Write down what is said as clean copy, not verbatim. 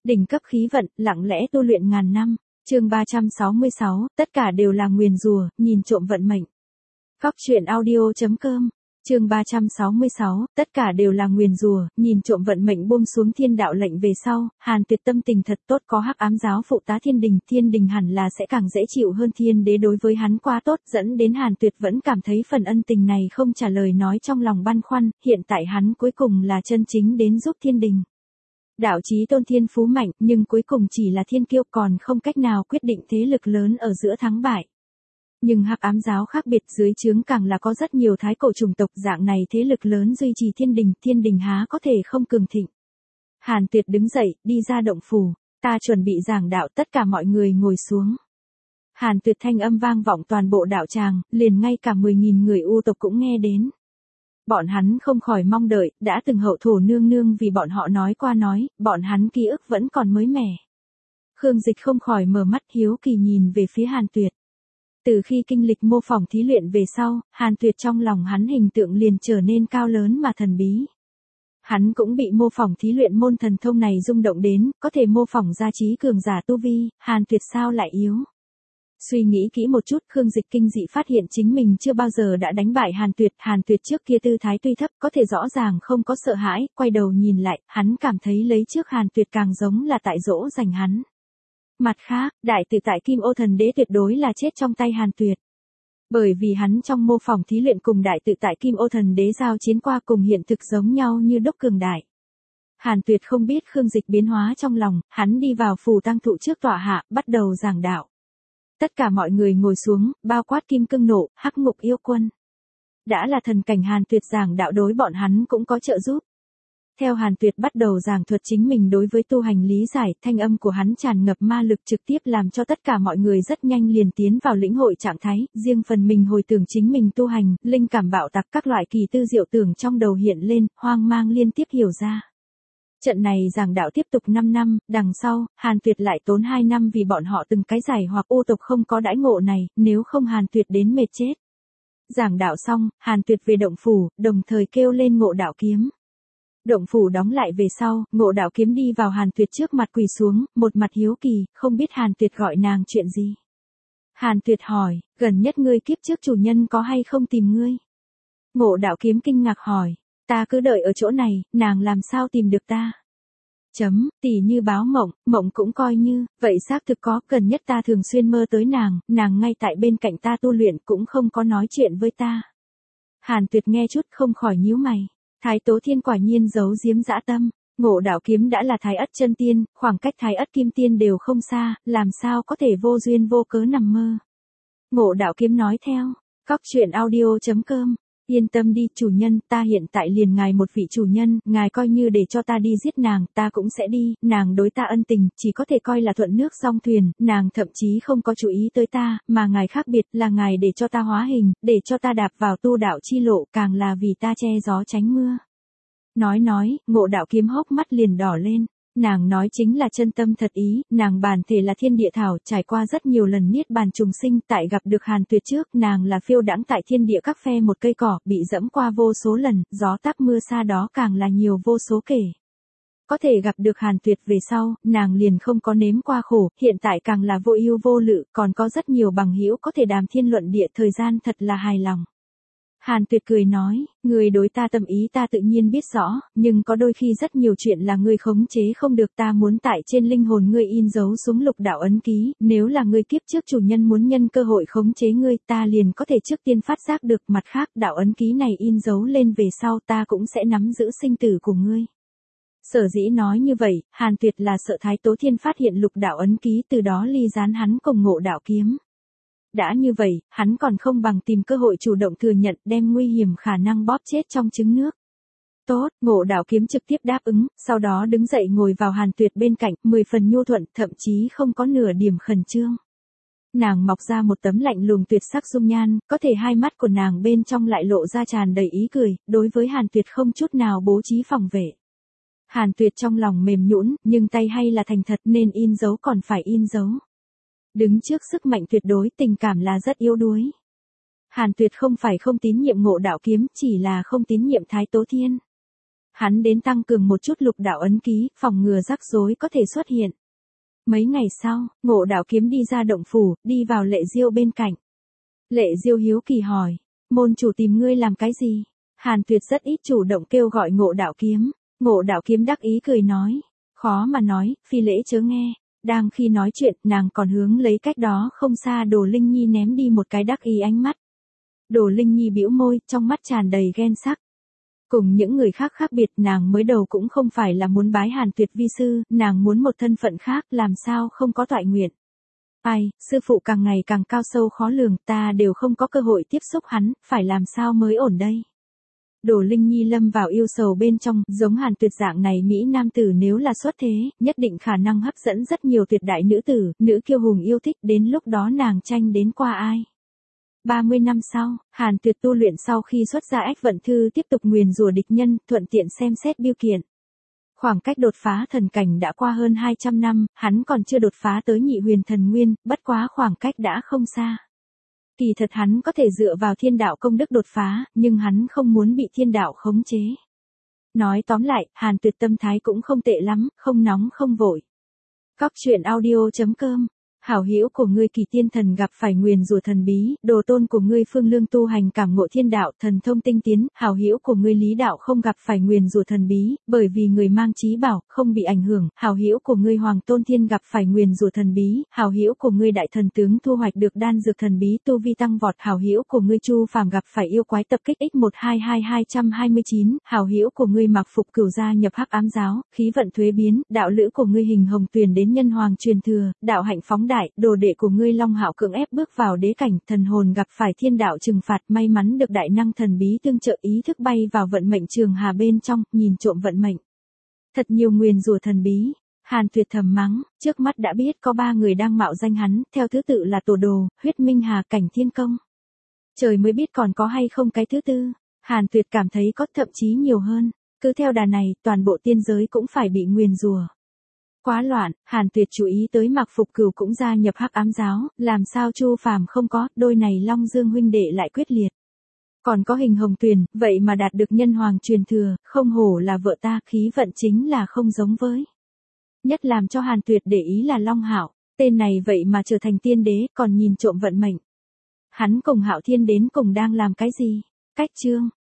Đỉnh cấp khí vận, lặng lẽ tu luyện ngàn năm. Chương 366, tất cả đều là nguyền rủa, nhìn trộm vận mệnh. Góc truyện audio.com. Chương 366, tất cả đều là nguyền rủa, nhìn trộm vận mệnh buông xuống thiên đạo lệnh về sau, Hàn Tuyệt tâm tình thật tốt, có Hắc Ám giáo phụ tá thiên đình hẳn là sẽ càng dễ chịu hơn, thiên đế đối với hắn quá tốt, dẫn đến Hàn Tuyệt vẫn cảm thấy phần ân tình này không trả lời nói, trong lòng băn khoăn, hiện tại hắn cuối cùng là chân chính đến giúp thiên đình. Đạo chí tôn thiên phú mạnh, nhưng cuối cùng chỉ là thiên kiêu, còn không cách nào quyết định thế lực lớn ở giữa thắng bại. Nhưng Hắc Ám giáo khác biệt, dưới trướng càng là có rất nhiều thái cổ chủng tộc, dạng này thế lực lớn duy trì thiên đình há có thể không cường thịnh. Hàn Tuyệt đứng dậy, đi ra động phủ, ta chuẩn bị giảng đạo, tất cả mọi người ngồi xuống. Hàn Tuyệt thanh âm vang vọng toàn bộ đạo tràng, liền ngay cả 10.000 người U tộc cũng nghe đến. Bọn hắn không khỏi mong đợi, đã từng hậu thổ nương nương vì bọn họ nói qua nói, bọn hắn ký ức vẫn còn mới mẻ. Khương Dịch không khỏi mở mắt hiếu kỳ nhìn về phía Hàn Tuyệt. Từ khi kinh lịch mô phỏng thí luyện về sau, Hàn Tuyệt trong lòng hắn hình tượng liền trở nên cao lớn mà thần bí. Hắn cũng bị mô phỏng thí luyện môn thần thông này rung động đến, có thể mô phỏng ra trí cường giả tu vi, Hàn Tuyệt sao lại yếu. Suy nghĩ kỹ một chút, Khương Dịch kinh dị phát hiện chính mình chưa bao giờ đã đánh bại Hàn Tuyệt trước kia tư thái tuy thấp, có thể rõ ràng không có sợ hãi, quay đầu nhìn lại, hắn cảm thấy lấy trước Hàn Tuyệt càng giống là tại dỗ dành hắn. Mặt khác, đại tự tại Kim Ô Thần Đế tuyệt đối là chết trong tay Hàn Tuyệt. Bởi vì hắn trong mô phỏng thí luyện cùng đại tự tại Kim Ô Thần Đế giao chiến qua, cùng hiện thực giống nhau như đúc cường đại. Hàn Tuyệt không biết Khương Dịch biến hóa trong lòng, hắn đi vào phù tang thụ trước tọa hạ, bắt đầu giảng đạo. Tất cả mọi người ngồi xuống, bao quát Kim Cương Nộ, Hắc Ngục Yêu Quân. Đã là thần cảnh, Hàn Tuyệt giảng đạo đối bọn hắn cũng có trợ giúp. Theo Hàn Tuyệt bắt đầu giảng thuật chính mình đối với tu hành lý giải, thanh âm của hắn tràn ngập ma lực, trực tiếp làm cho tất cả mọi người rất nhanh liền tiến vào lĩnh hội trạng thái, riêng phần mình hồi tưởng chính mình tu hành, linh cảm bạo tạc, các loại kỳ tư diệu tưởng trong đầu hiện lên, hoang mang liên tiếp hiểu ra. Trận này giảng đạo tiếp tục 5 năm, đằng sau, Hàn Tuyệt lại tốn 2 năm vì bọn họ từng cái giải hoặc U tộc không có đãi ngộ này, nếu không Hàn Tuyệt đến mệt chết. Giảng đạo xong, Hàn Tuyệt về động phủ, đồng thời kêu lên Ngộ Đạo Kiếm. Động phủ đóng lại về sau, Ngộ Đạo Kiếm đi vào Hàn Tuyệt trước mặt quỳ xuống, một mặt hiếu kỳ, không biết Hàn Tuyệt gọi nàng chuyện gì. Hàn Tuyệt hỏi, gần nhất ngươi kiếp trước chủ nhân có hay không tìm ngươi? Ngộ Đạo Kiếm kinh ngạc hỏi, ta cứ đợi ở chỗ này, nàng làm sao tìm được ta? Tỉ như báo mộng, mộng cũng coi như, vậy xác thực có, gần nhất ta thường xuyên mơ tới nàng ngay tại bên cạnh ta tu luyện cũng không có nói chuyện với ta. Hàn Tuyệt nghe chút không khỏi nhíu mày. Thái Tố Thiên quả nhiên giấu giếm dã tâm, Ngộ Đạo Kiếm đã là Thái Ất chân tiên, khoảng cách Thái Ất kim tiên đều không xa, làm sao có thể vô duyên vô cớ nằm mơ. Ngộ Đạo Kiếm nói theo, góc truyện audio.com, yên tâm đi chủ nhân, ta hiện tại liền ngài một vị chủ nhân, ngài coi như để cho ta đi giết nàng, ta cũng sẽ đi, nàng đối ta ân tình, chỉ có thể coi là thuận nước song thuyền, nàng thậm chí không có chú ý tới ta, mà ngài khác biệt là ngài để cho ta hóa hình, để cho ta đạp vào tu đạo chi lộ, càng là vì ta che gió tránh mưa. Nói, Ngộ Đạo Kiếm hốc mắt liền đỏ lên. Nàng nói chính là chân tâm thật ý, nàng bản thể là thiên địa thảo, trải qua rất nhiều lần niết bàn trùng sinh, tại gặp được Hàn Tuyệt trước, nàng là phiêu đãng tại thiên địa các phe một cây cỏ, bị dẫm qua vô số lần, gió táp mưa xa đó càng là nhiều vô số kể. Có thể gặp được Hàn Tuyệt về sau, nàng liền không có nếm qua khổ, hiện tại càng là vô ưu vô lự, còn có rất nhiều bằng hữu có thể đàm thiên luận địa, thời gian thật là hài lòng. Hàn Tuyệt cười nói, người đối ta tâm ý ta tự nhiên biết rõ, nhưng có đôi khi rất nhiều chuyện là ngươi khống chế không được, ta muốn tại trên linh hồn ngươi in dấu xuống lục đạo ấn ký, nếu là ngươi kiếp trước chủ nhân muốn nhân cơ hội khống chế ngươi, ta liền có thể trước tiên phát giác được, mặt khác đạo ấn ký này in dấu lên về sau ta cũng sẽ nắm giữ sinh tử của ngươi. Sở dĩ nói như vậy, Hàn Tuyệt là sợ Thái Tố Thiên phát hiện lục đạo ấn ký, từ đó ly gián hắn cùng Ngộ Đạo Kiếm. Đã như vậy, hắn còn không bằng tìm cơ hội chủ động thừa nhận, đem nguy hiểm khả năng bóp chết trong trứng nước. Tốt, Ngộ Đạo Kiếm trực tiếp đáp ứng, sau đó đứng dậy ngồi vào Hàn Tuyệt bên cạnh, 10 phần nhu thuận, thậm chí không có nửa điểm khẩn trương. Nàng mọc ra một tấm lạnh lùng tuyệt sắc dung nhan, có thể hai mắt của nàng bên trong lại lộ ra tràn đầy ý cười, đối với Hàn Tuyệt không chút nào bố trí phòng vệ. Hàn Tuyệt trong lòng mềm nhũn, nhưng tay hay là thành thật, nên in dấu còn phải in dấu. Đứng trước sức mạnh tuyệt đối, tình cảm là rất yếu đuối. Hàn Tuyệt không phải không tín nhiệm Ngộ Đạo Kiếm, chỉ là không tín nhiệm Thái Tố Thiên. Hắn đến tăng cường một chút lục đạo ấn ký, phòng ngừa rắc rối có thể xuất hiện. Mấy ngày sau, Ngộ Đạo Kiếm đi ra động phủ, đi vào Lệ Diêu bên cạnh. Lệ Diêu hiếu kỳ hỏi, môn chủ tìm ngươi làm cái gì? Hàn Tuyệt rất ít chủ động kêu gọi Ngộ Đạo Kiếm. Ngộ Đạo Kiếm đắc ý cười nói, khó mà nói, phi lễ chớ nghe. Đang khi nói chuyện, nàng còn hướng lấy cách đó không xa Đồ Linh Nhi ném đi một cái đắc ý ánh mắt. Đồ Linh Nhi bĩu môi, trong mắt tràn đầy ghen sắc. Cùng những người khác khác biệt, nàng mới đầu cũng không phải là muốn bái Hàn Tuyệt vi sư, nàng muốn một thân phận khác, làm sao không có toại nguyện. Ai, sư phụ càng ngày càng cao sâu khó lường, ta đều không có cơ hội tiếp xúc hắn, phải làm sao mới ổn đây. Đồ Linh Nhi lâm vào yêu sầu bên trong, giống Hàn Tuyệt dạng này Mỹ nam tử nếu là xuất thế, nhất định khả năng hấp dẫn rất nhiều tuyệt đại nữ tử, nữ kiêu hùng yêu thích, đến lúc đó nàng tranh đến qua ai. 30 năm sau, Hàn Tuyệt tu luyện sau khi xuất ra Ách Vận Thư tiếp tục nguyền rủa địch nhân, thuận tiện xem xét biêu kiện. Khoảng cách đột phá thần cảnh đã qua hơn 200 năm, hắn còn chưa đột phá tới nhị huyền thần nguyên, bất quá khoảng cách đã không xa. Kỳ thật hắn có thể dựa vào thiên đạo công đức đột phá, nhưng hắn không muốn bị thiên đạo khống chế. Nói tóm lại, Hàn Tuyệt tâm thái cũng không tệ lắm, không nóng không vội. Cóc truyện audio.com. Hảo hữu của ngươi Kỳ Tiên Thần gặp phải nguyền rủa thần bí, đồ tôn của ngươi Phương Lương tu hành cảm ngộ thiên đạo, thần thông tinh tiến, hảo hữu của ngươi Lý Đạo không gặp phải nguyền rủa thần bí, bởi vì người mang trí bảo, không bị ảnh hưởng, hảo hữu của ngươi Hoàng Tôn Thiên gặp phải nguyền rủa thần bí, hảo hữu của ngươi Đại Thần Tướng thu hoạch được đan dược thần bí tu vi tăng vọt, hảo hữu của ngươi Chu Phàm gặp phải yêu quái tập kích X122229, hảo hữu của ngươi Mạc Phục Cửu gia nhập Hắc Ám giáo, khí vận thuế biến, đạo lữ của ngươi Hình Hồng Tuyền đến nhân hoàng truyền thừa, đạo hạnh phóng đại, đồ đệ của ngươi Long Hạo cưỡng ép bước vào đế cảnh, thần hồn gặp phải thiên đạo trừng phạt, may mắn được đại năng thần bí tương trợ, ý thức bay vào vận mệnh trường hà bên trong, nhìn trộm vận mệnh. Thật nhiều nguyền rủa thần bí. Hàn Tuyệt thầm mắng, trước mắt đã biết có 3 người đang mạo danh hắn, theo thứ tự là Tổ Đồ, Huyết Minh Hà, Cảnh Thiên Công. Trời mới biết còn có hay không cái thứ tư. Hàn Tuyệt cảm thấy có, thậm chí nhiều hơn. Cứ theo đà này, toàn bộ tiên giới cũng phải bị nguyền rủa. Quá loạn, Hàn Tuyệt chú ý tới Mạc Phục Cửu cũng gia nhập Hắc Ám giáo, làm sao Chu Phàm không có, đôi này Long Dương huynh đệ lại quyết liệt. Còn có Hình Hồng Tuyền, vậy mà đạt được nhân hoàng truyền thừa, không hổ là vợ ta, khí vận chính là không giống với. Nhất làm cho Hàn Tuyệt để ý là Long Hạo, tên này vậy mà trở thành tiên đế, còn nhìn trộm vận mệnh. Hắn cùng Hạo Thiên đến cùng đang làm cái gì? Cách chương